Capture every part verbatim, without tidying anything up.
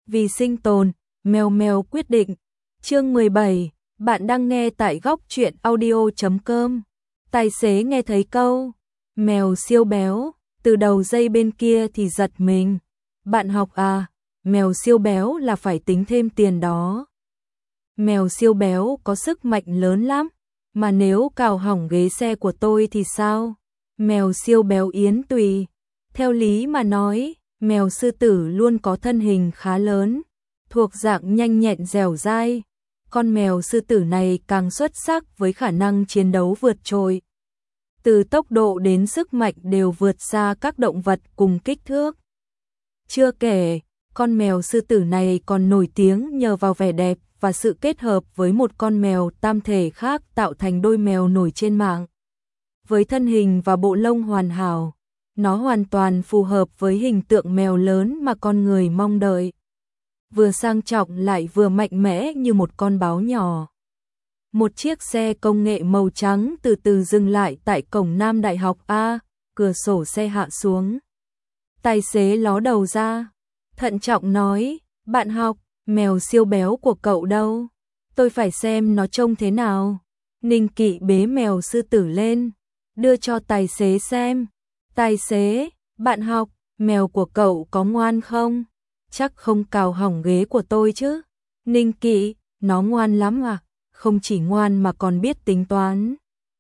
Vì sinh tồn, mèo mèo quyết định. Chương mười bảy, bạn đang nghe tại góc truyện audio chấm com. Tài xế nghe thấy câu mèo siêu béo, từ đầu dây bên kia thì giật mình. Bạn học à, mèo siêu béo là phải tính thêm tiền đó. Mèo siêu béo có sức mạnh lớn lắm, mà nếu cào hỏng ghế xe của tôi thì sao? Mèo siêu béo Yến Tùy. Theo lý mà nói, mèo sư tử luôn có thân hình khá lớn, thuộc dạng nhanh nhẹn dẻo dai. Con mèo sư tử này càng xuất sắc với khả năng chiến đấu vượt trội. Từ tốc độ đến sức mạnh đều vượt xa các động vật cùng kích thước. Chưa kể, con mèo sư tử này còn nổi tiếng nhờ vào vẻ đẹp và sự kết hợp với một con mèo tam thể khác tạo thành đôi mèo nổi trên mạng. Với thân hình và bộ lông hoàn hảo, nó hoàn toàn phù hợp với hình tượng mèo lớn mà con người mong đợi. Vừa sang trọng lại vừa mạnh mẽ như một con báo nhỏ. Một chiếc xe công nghệ màu trắng từ từ dừng lại tại cổng Nam Đại học A, cửa sổ xe hạ xuống. Tài xế ló đầu ra, thận trọng nói, bạn học, mèo siêu béo của cậu đâu? Tôi phải xem nó trông thế nào. Ninh Kỵ bế mèo sư tử lên, đưa cho tài xế xem. Tài xế, bạn học, mèo của cậu có ngoan không? Chắc không cào hỏng ghế của tôi chứ? Ninh Kỵ, nó ngoan lắm à? Không chỉ ngoan mà còn biết tính toán.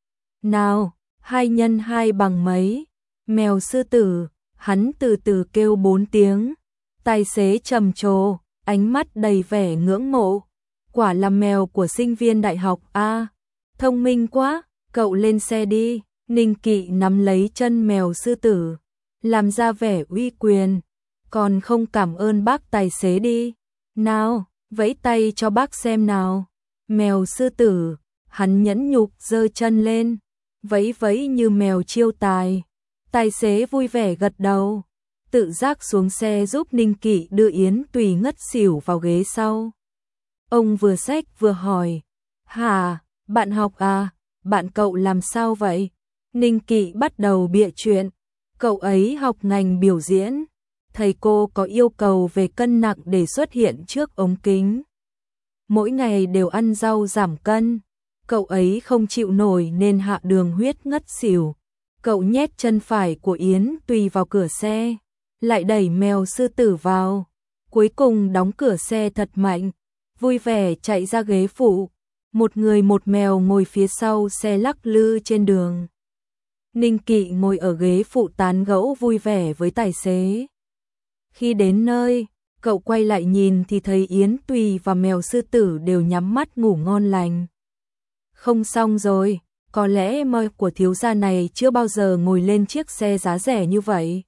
Nào, hai nhân hai bằng mấy? Mèo sư tử, hắn từ từ kêu bốn tiếng. Tài xế trầm trồ, ánh mắt đầy vẻ ngưỡng mộ. Quả là mèo của sinh viên đại học A. Thông minh quá, cậu lên xe đi. Ninh Kỵ nắm lấy chân mèo sư tử, làm ra vẻ uy quyền. Còn không cảm ơn bác tài xế đi. Nào, vẫy tay cho bác xem nào. Mèo sư tử, hắn nhẫn nhục giơ chân lên, vẫy vẫy như mèo chiêu tài. Tài xế vui vẻ gật đầu, tự giác xuống xe giúp Ninh Kỵ đưa Yến Tùy ngất xỉu vào ghế sau. Ông vừa xách vừa hỏi, hả, bạn học à, bạn cậu làm sao vậy? Ninh Kỵ bắt đầu bịa chuyện, cậu ấy học ngành biểu diễn, thầy cô có yêu cầu về cân nặng để xuất hiện trước ống kính. Mỗi ngày đều ăn rau giảm cân, cậu ấy không chịu nổi nên hạ đường huyết ngất xỉu. Cậu nhét chân phải của Yến Tùy vào cửa xe, lại đẩy mèo sư tử vào, cuối cùng đóng cửa xe thật mạnh, vui vẻ chạy ra ghế phụ. Một người một mèo ngồi phía sau xe lắc lư trên đường. Ninh Kỵ ngồi ở ghế phụ tán gẫu vui vẻ với tài xế. Khi đến nơi, cậu quay lại nhìn thì thấy Yến Tùy và mèo sư tử đều nhắm mắt ngủ ngon lành. Không xong rồi, có lẽ mơ của thiếu gia này chưa bao giờ ngồi lên chiếc xe giá rẻ như vậy.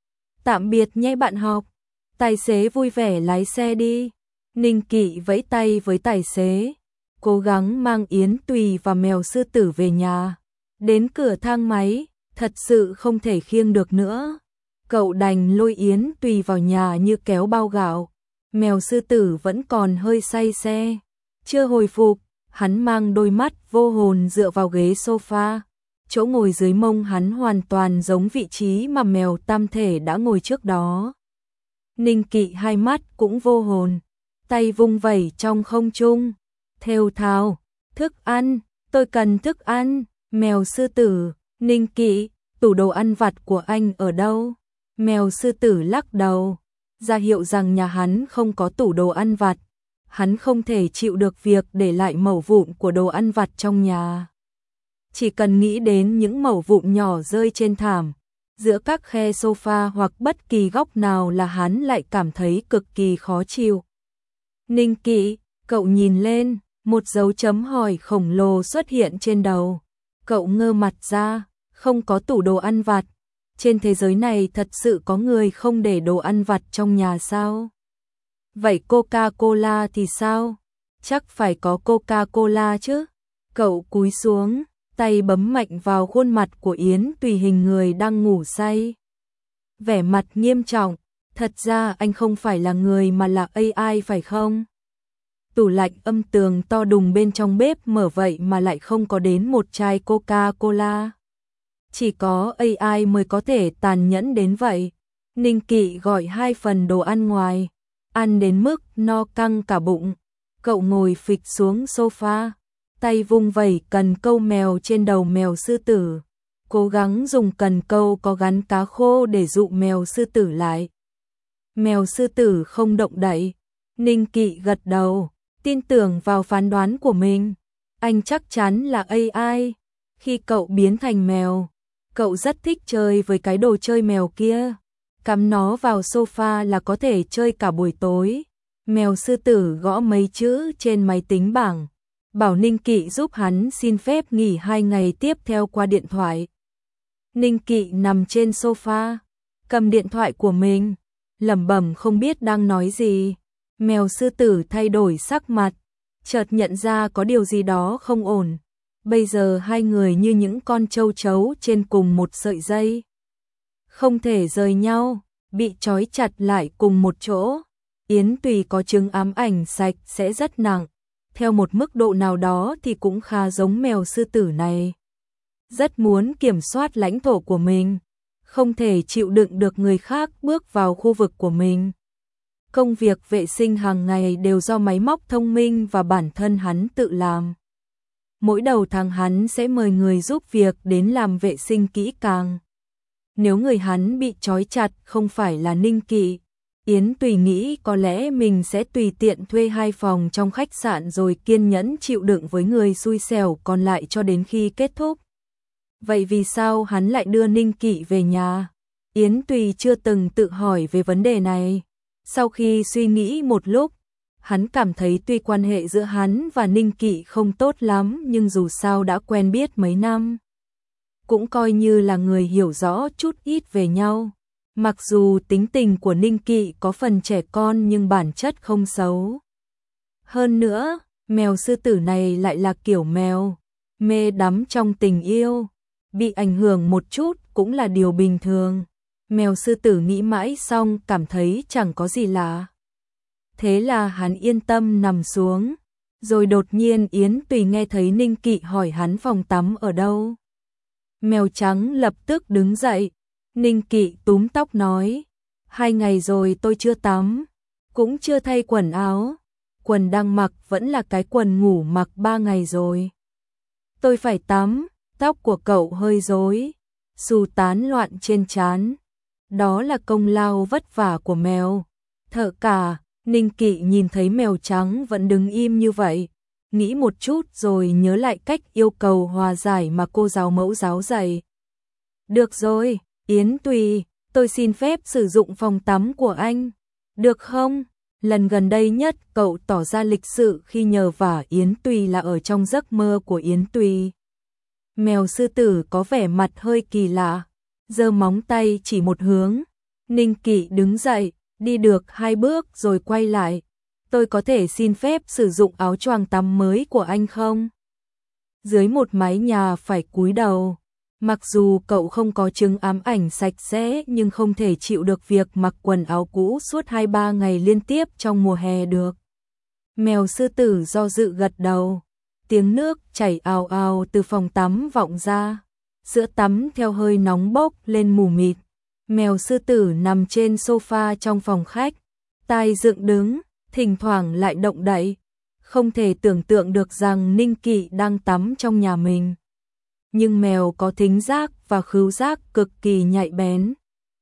Tạm biệt nhé bạn học. Tài xế vui vẻ lái xe đi. Ninh Kỵ vẫy tay với tài xế, cố gắng mang Yến Tùy và mèo sư tử về nhà. Đến cửa thang máy, thật sự không thể khiêng được nữa. Cậu đành lôi Yến Tùy vào nhà như kéo bao gạo. Mèo sư tử vẫn còn hơi say xe, chưa hồi phục, hắn mang đôi mắt vô hồn dựa vào ghế sofa. Chỗ ngồi dưới mông hắn hoàn toàn giống vị trí mà mèo tam thể đã ngồi trước đó. Ninh Kỵ hai mắt cũng vô hồn, tay vung vẩy trong không trung, thều thào, thức ăn, tôi cần thức ăn. Mèo sư tử, Ninh Kỵ, tủ đồ ăn vặt của anh ở đâu? Mèo sư tử lắc đầu, ra hiệu rằng nhà hắn không có tủ đồ ăn vặt. Hắn không thể chịu được việc để lại mẩu vụn của đồ ăn vặt trong nhà. Chỉ cần nghĩ đến những mẩu vụn nhỏ rơi trên thảm, giữa các khe sofa hoặc bất kỳ góc nào là hắn lại cảm thấy cực kỳ khó chịu. Ninh Kỵ, cậu nhìn lên, một dấu chấm hỏi khổng lồ xuất hiện trên đầu. Cậu ngơ mặt ra, không có tủ đồ ăn vặt. Trên thế giới này thật sự có người không để đồ ăn vặt trong nhà sao? Vậy Coca-Cola thì sao? Chắc phải có Coca-Cola chứ? Cậu cúi xuống, tay bấm mạnh vào khuôn mặt của Yến Tùy hình người đang ngủ say. Vẻ mặt nghiêm trọng, thật ra anh không phải là người mà là a i phải không? Tủ lạnh âm tường to đùng bên trong bếp mở vậy mà lại không có đến một chai Coca-Cola. Chỉ có a i mới có thể tàn nhẫn đến vậy. Ninh Kỵ gọi hai phần đồ ăn ngoài. ăn đến mức no căng cả bụng. Cậu ngồi phịch xuống sofa, tay vung vẩy cần câu mèo trên đầu mèo sư tử, cố gắng dùng cần câu có gắn cá khô để dụ mèo sư tử lại. Mèo sư tử không động đậy. Ninh Kỵ gật đầu, tin tưởng vào phán đoán của mình. Anh chắc chắn là a i. Khi cậu biến thành mèo, cậu rất thích chơi với cái đồ chơi mèo kia. Cắm nó vào sofa là có thể chơi cả buổi tối. Mèo sư tử gõ mấy chữ trên máy tính bảng, bảo Ninh Kỵ giúp hắn xin phép nghỉ hai ngày tiếp theo qua điện thoại. Ninh Kỵ nằm trên sofa, cầm điện thoại của mình, lẩm bẩm không biết đang nói gì. Mèo sư tử thay đổi sắc mặt, chợt nhận ra có điều gì đó không ổn. Bây giờ hai người như những con châu chấu trên cùng một sợi dây, không thể rời nhau, bị trói chặt lại cùng một chỗ. Yến Tùy có chứng ám ảnh sạch sẽ rất nặng, theo một mức độ nào đó thì cũng khá giống mèo sư tử này. Rất muốn kiểm soát lãnh thổ của mình, không thể chịu đựng được người khác bước vào khu vực của mình. Công việc vệ sinh hàng ngày đều do máy móc thông minh và bản thân hắn tự làm. Mỗi đầu tháng hắn sẽ mời người giúp việc đến làm vệ sinh kỹ càng. Nếu người hắn bị trói chặt không phải là Ninh Kỵ, Yến Tùy nghĩ có lẽ mình sẽ tùy tiện thuê hai phòng trong khách sạn rồi kiên nhẫn chịu đựng với người xui xẻo còn lại cho đến khi kết thúc. Vậy vì sao hắn lại đưa Ninh Kỵ về nhà? Yến Tùy chưa từng tự hỏi về vấn đề này. Sau khi suy nghĩ một lúc, hắn cảm thấy tuy quan hệ giữa hắn và Ninh Kỵ không tốt lắm nhưng dù sao đã quen biết mấy năm, cũng coi như là người hiểu rõ chút ít về nhau. Mặc dù tính tình của Ninh Kỵ có phần trẻ con nhưng bản chất không xấu. Hơn nữa, mèo sư tử này lại là kiểu mèo mê đắm trong tình yêu, bị ảnh hưởng một chút cũng là điều bình thường. Mèo sư tử nghĩ mãi xong cảm thấy chẳng có gì lạ. Thế là hắn yên tâm nằm xuống. Rồi đột nhiên Yến Tùy nghe thấy Ninh Kỵ hỏi hắn phòng tắm ở đâu. Mèo trắng lập tức đứng dậy. Ninh Kỵ túm tóc nói, hai ngày rồi tôi chưa tắm, cũng chưa thay quần áo. Quần đang mặc vẫn là cái quần ngủ mặc ba ngày rồi. Tôi phải tắm. Tóc của cậu hơi rối, xù tán loạn trên trán. Đó là công lao vất vả của mèo. Thợ cả. Ninh Kỵ nhìn thấy mèo trắng vẫn đứng im như vậy, nghĩ một chút rồi nhớ lại cách yêu cầu hòa giải mà cô giáo mẫu giáo dạy. Được rồi, Yến Tùy, tôi xin phép sử dụng phòng tắm của anh. Được không? Lần gần đây nhất cậu tỏ ra lịch sự khi nhờ vả Yến Tùy là ở trong giấc mơ của Yến Tùy. Mèo sư tử có vẻ mặt hơi kỳ lạ, giơ móng tay chỉ một hướng. Ninh Kỵ đứng dậy, đi được hai bước rồi quay lại. Tôi có thể xin phép sử dụng áo choàng tắm mới của anh không? Dưới một mái nhà phải cúi đầu. Mặc dù cậu không có chứng ám ảnh sạch sẽ nhưng không thể chịu được việc mặc quần áo cũ suốt hai ba ngày liên tiếp trong mùa hè được. Mèo sư tử do dự gật đầu. Tiếng nước chảy ào ào từ phòng tắm vọng ra. Sữa tắm theo hơi nóng bốc lên mù mịt. Mèo sư tử nằm trên sofa trong phòng khách, tai dựng đứng, thỉnh thoảng lại động đậy. Không thể tưởng tượng được rằng Ninh Kỵ đang tắm trong nhà mình. Nhưng mèo có thính giác và khứu giác cực kỳ nhạy bén.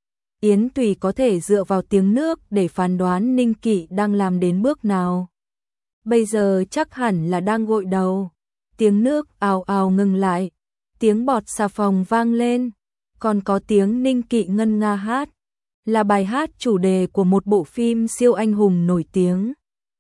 Yến Tùy có thể dựa vào tiếng nước để phán đoán Ninh Kỵ đang làm đến bước nào. Bây giờ chắc hẳn là đang gội đầu. Tiếng nước ào ào ngừng lại, tiếng bọt xà phòng vang lên. Còn có tiếng Ninh Kỵ ngân nga hát, là bài hát chủ đề của một bộ phim siêu anh hùng nổi tiếng.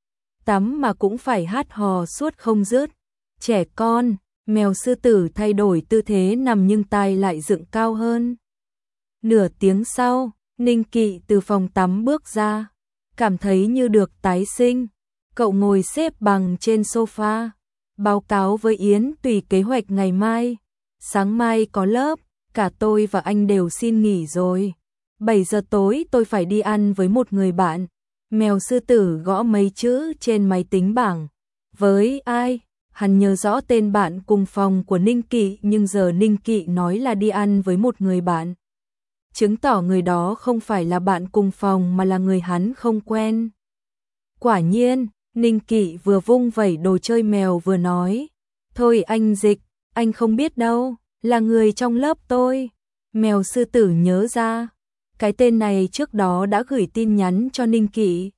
Tắm mà cũng phải hát hò suốt không dứt. Trẻ con, mèo sư tử thay đổi tư thế nằm nhưng tai lại dựng cao hơn. Nửa tiếng sau, Ninh Kỵ từ phòng tắm bước ra, cảm thấy như được tái sinh. Cậu ngồi xếp bằng trên sofa, báo cáo với Yến Tùy kế hoạch ngày mai. Sáng mai có lớp. Cả tôi và anh đều xin nghỉ rồi. bảy giờ tối tôi phải đi ăn với một người bạn. Mèo sư tử gõ mấy chữ trên máy tính bảng. Với ai? Hắn nhớ rõ tên bạn cùng phòng của Ninh Kỵ nhưng giờ Ninh Kỵ nói là đi ăn với một người bạn. Chứng tỏ người đó không phải là bạn cùng phòng mà là người hắn không quen. Quả nhiên, Ninh Kỵ vừa vung vẩy đồ chơi mèo vừa nói, thôi anh Dịch, anh không biết đâu, là người trong lớp tôi. Mèo sư tử nhớ ra, cái tên này trước đó đã gửi tin nhắn cho Ninh Kỵ.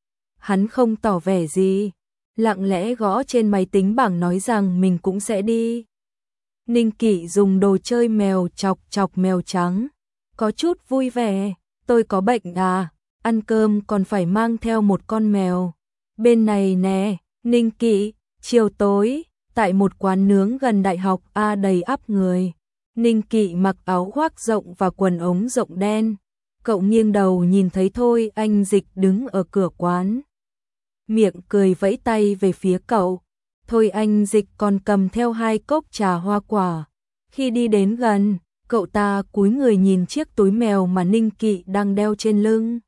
Hắn không tỏ vẻ gì, lặng lẽ gõ trên máy tính bảng nói rằng mình cũng sẽ đi. Ninh Kỵ dùng đồ chơi mèo chọc chọc mèo trắng, có chút vui vẻ, tôi có bệnh à, ăn cơm còn phải mang theo một con mèo. Bên này nè, Ninh Kỵ, chiều tối, tại một quán nướng gần đại học A đầy ắp người. Ninh Kỵ mặc áo khoác rộng và quần ống rộng đen. Cậu nghiêng đầu nhìn thấy Thôi Anh Dịch đứng ở cửa quán. Miệng cười vẫy tay về phía cậu. Thôi Anh Dịch còn cầm theo hai cốc trà hoa quả. Khi đi đến gần, cậu ta cúi người nhìn chiếc túi mèo mà Ninh Kỵ đang đeo trên lưng.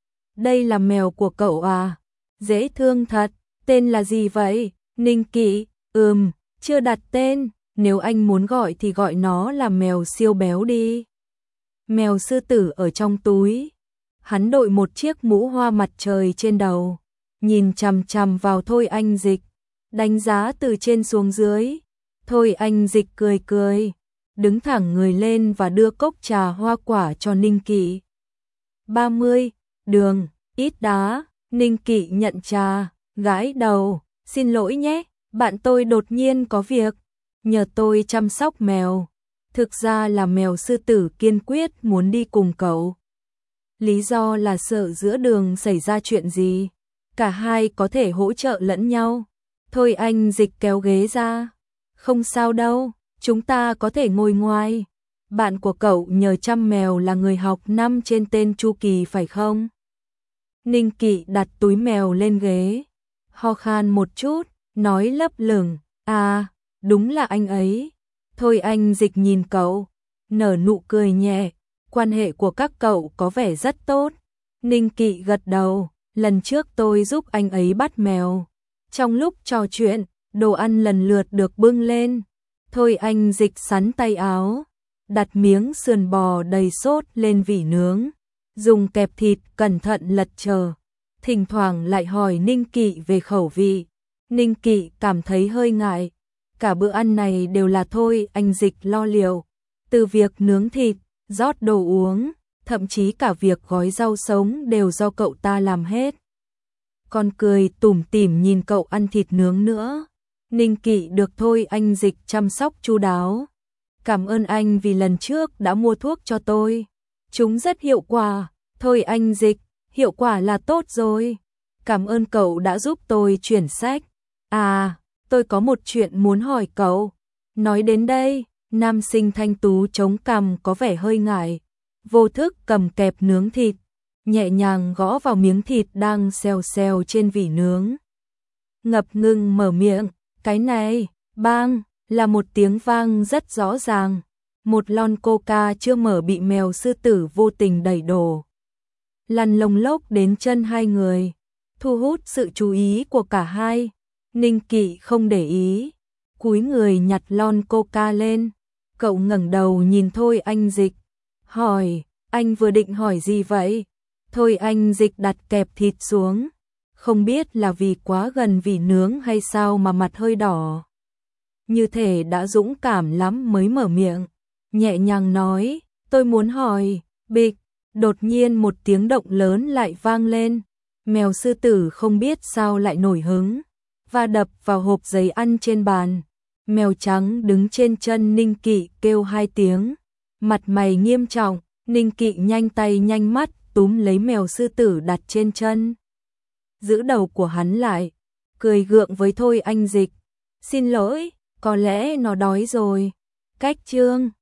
Đây là mèo của cậu à? Dễ thương thật, tên là gì vậy? Ninh Kỵ, ừm, chưa đặt tên, nếu anh muốn gọi thì gọi nó là mèo siêu béo đi. Mèo sư tử ở trong túi. Hắn đội một chiếc mũ hoa mặt trời trên đầu, nhìn chằm chằm vào Thôi Anh Dịch, đánh giá từ trên xuống dưới. Thôi Anh Dịch cười cười, đứng thẳng người lên và đưa cốc trà hoa quả cho Ninh Kỵ. ba mươi, đường, ít đá. Ninh Kỵ nhận trà, gãi đầu, xin lỗi nhé, bạn tôi đột nhiên có việc, nhờ tôi chăm sóc mèo. Thực ra là mèo sư tử kiên quyết muốn đi cùng cậu. Lý do là sợ giữa đường xảy ra chuyện gì, cả hai có thể hỗ trợ lẫn nhau. Thôi Anh Dịch kéo ghế ra, không sao đâu, chúng ta có thể ngồi ngoài. Bạn của cậu nhờ chăm mèo là người học năm trên tên Chu Kỳ phải không? Ninh Kỵ đặt túi mèo lên ghế, ho khan một chút, nói lấp lửng, à, đúng là anh ấy. Thôi Anh Dịch nhìn cậu, nở nụ cười nhẹ, quan hệ của các cậu có vẻ rất tốt. Ninh Kỵ gật đầu, lần trước tôi giúp anh ấy bắt mèo. Trong lúc trò chuyện, đồ ăn lần lượt được bưng lên. Thôi Anh Dịch sắn tay áo, đặt miếng sườn bò đầy sốt lên vỉ nướng, dùng kẹp thịt cẩn thận lật chờ, thỉnh thoảng lại hỏi Ninh Kỵ về khẩu vị. Ninh Kỵ cảm thấy hơi ngại, cả bữa ăn này đều là Thôi Anh Dịch lo liệu, từ việc nướng thịt, rót đồ uống, thậm chí cả việc gói rau sống đều do cậu ta làm hết. Còn cười tủm tỉm nhìn cậu ăn thịt nướng nữa. Ninh Kỵ được Thôi Anh Dịch chăm sóc chu đáo. Cảm ơn anh vì lần trước đã mua thuốc cho tôi. Chúng rất hiệu quả. Thôi Anh Dịch, hiệu quả là tốt rồi. Cảm ơn cậu đã giúp tôi chuyển sách. À, tôi có một chuyện muốn hỏi cậu. Nói đến đây, nam sinh thanh tú chống cằm có vẻ hơi ngại, vô thức cầm kẹp nướng thịt, nhẹ nhàng gõ vào miếng thịt đang xèo xèo trên vỉ nướng. Ngập ngừng mở miệng, cái này, bang, là một tiếng vang rất rõ ràng. Một lon coca chưa mở bị mèo sư tử vô tình đẩy đổ, lăn lông lốc đến chân hai người, thu hút sự chú ý của cả hai. Ninh Kỵ không để ý, cúi người nhặt lon coca lên. Cậu ngẩng đầu nhìn Thôi Anh Dịch, hỏi, anh vừa định hỏi gì vậy? Thôi Anh Dịch đặt kẹp thịt xuống, không biết là vì quá gần vỉ nướng hay sao mà mặt hơi đỏ. Như thể đã dũng cảm lắm mới mở miệng, nhẹ nhàng nói, tôi muốn hỏi, bịch, đột nhiên một tiếng động lớn lại vang lên. Mèo sư tử không biết sao lại nổi hứng, và đập vào hộp giấy ăn trên bàn. Mèo trắng đứng trên chân Ninh Kỵ kêu hai tiếng, mặt mày nghiêm trọng. Ninh Kỵ nhanh tay nhanh mắt túm lấy mèo sư tử đặt trên chân, giữ đầu của hắn lại, cười gượng với Thôi Anh Dịch, xin lỗi, có lẽ nó đói rồi. Cách chương